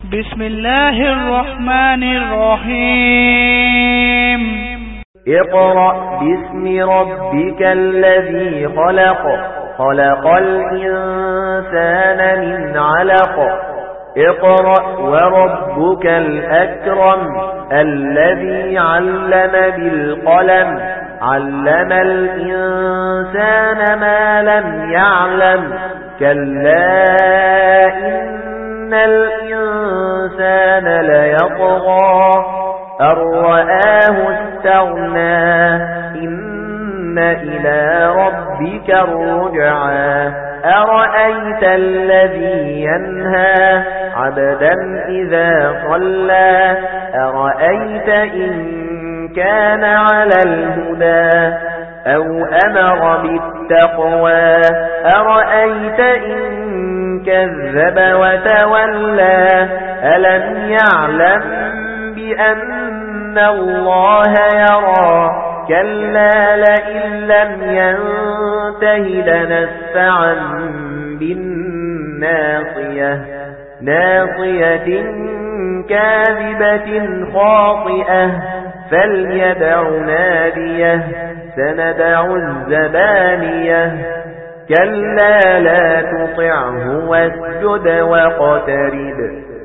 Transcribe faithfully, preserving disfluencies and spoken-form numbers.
بسم الله الرحمن الرحيم اقرأ باسم ربك الذي خلق خلق الإنسان من علق اقرأ وربك الأكرم الذي علم بالقلم علم الإنسان ما لم يعلم كلا إن الإنسان ليطغى أن رآه استغنى إن إلى ربك الرجعى أرأيت الذي ينهى عبدا إذا صلى أرأيت إن كان على الهدى أو أمر بالتقوى أرأيت إن كذب وتولى ألم يعلم بأن الله يرى كلا لئن لم ينته لنسفعا بالناصية ناصية كاذبة خاطئة فليدع ناديه سندع الزبانية كلا لا تطعه واسجد واقترب